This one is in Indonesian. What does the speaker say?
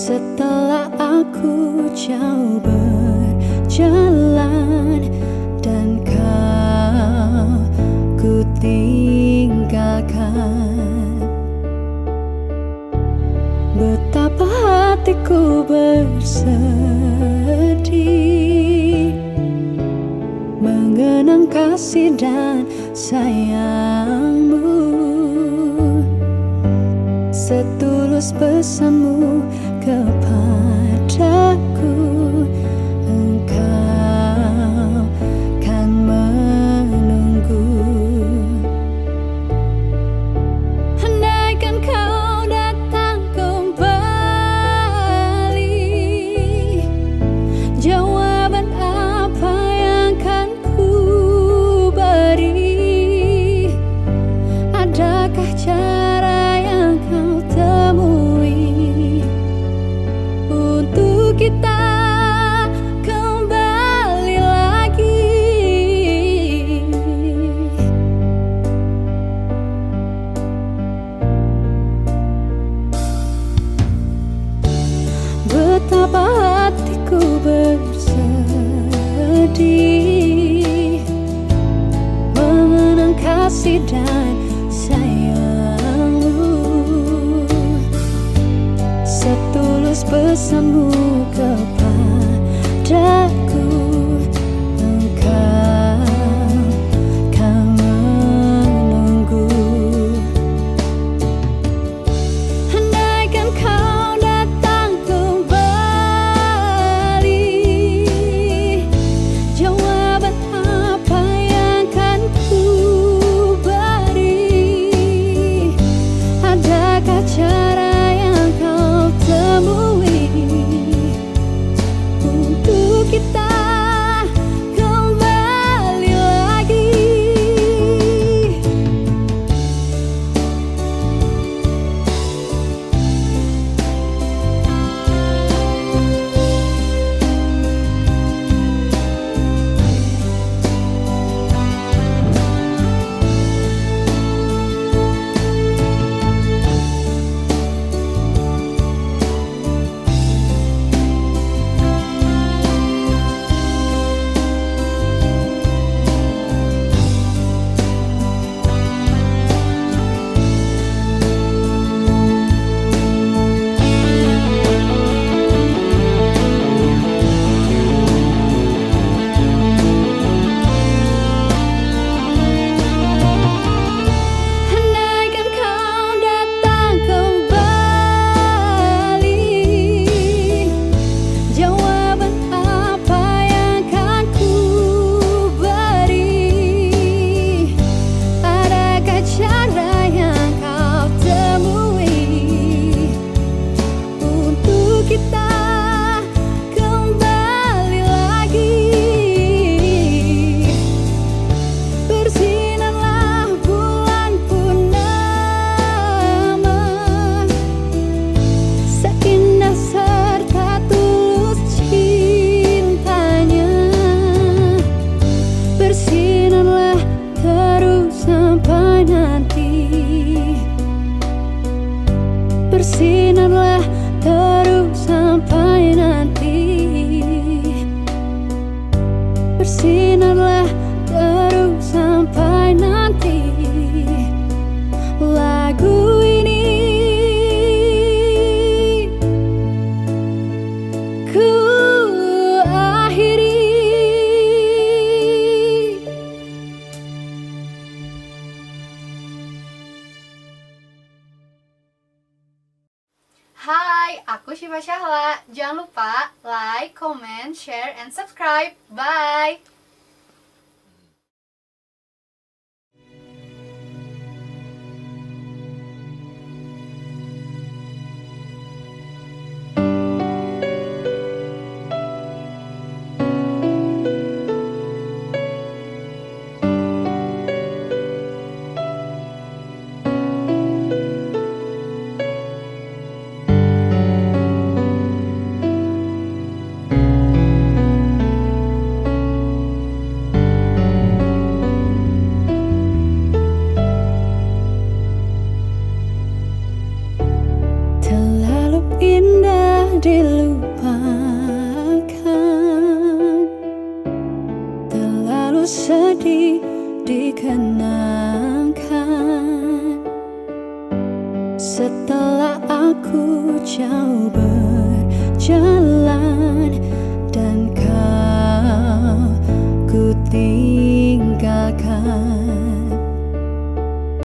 Setelah aku jauh berjalan dan kau ku tinggalkan, betapa hatiku bersedih mengenang kasih dan sayangmu. Setulus pesanmu kepadaku, engkau kan menunggu. Andaikan kau datang kembali, jawaban apa yang kan ku beri? Adakah cara yang kau temui untuk kita kembali lagi? Betapa hatiku bersedih mengenang kasih dan sayangmu. Setulus pesanmu kepadaku, engkau kan menunggu. Andaikan kau datang kembali, jawaban apa yang kan ku beri? Adakah cara yang kau temui untuk kita kembali lagi? Andaikan kau datang kembali, jawaban apa yang kan ku beri? Adakah cara yang kau temui untuk kita kembali lagi? Bersinarlah bulan purnama, seindah serta tulus cintanya. Bersinarlah terus sampai nanti, bersinarlah terus sampai nanti, bersinarlah terus sampai nanti. Lagu ini ku akhiri. Hai, aku Syifa Syahla. Jangan lupa like, comment, share, and subscribe. Bye! dilupakan, terlalu sedih dikenangkan. Setelah aku jauh berjalan dan kau ku tinggalkan.